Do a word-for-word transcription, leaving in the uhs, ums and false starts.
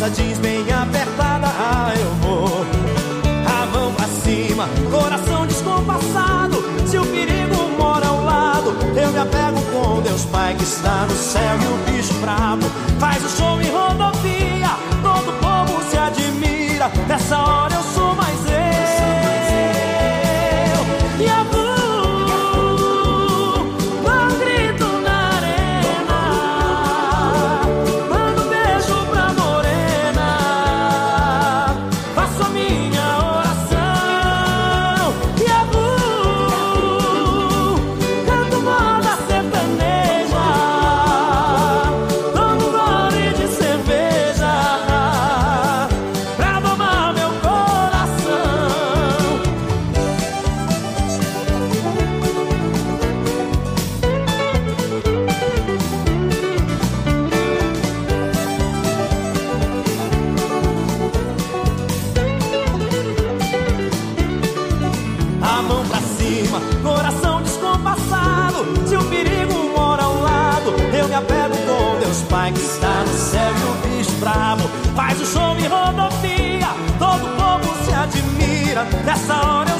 calça jeans bem apertada, ah, eu vou. A mão pra cima, coração descompassado. Se o perigo mora ao lado, eu me apego com Deus Pai que está no céu. E o bicho brabo faz o show em rodovia, todo povo se admira. Nessa hora eu sou mais eu. E a Blue dá um grito na arena, manda um beijo pra morena. Faço a minha oração. E a Blue canto moda sertaneja, tomo gole de cerveja pra domar meu coração. A mão pra cima, coração descompassado. Se o perigo mora ao lado, eu me apego com Deus Pai que está no céu. E o bicho brabo faz o show em rodovia, todo povo se admira. Nessa hora eu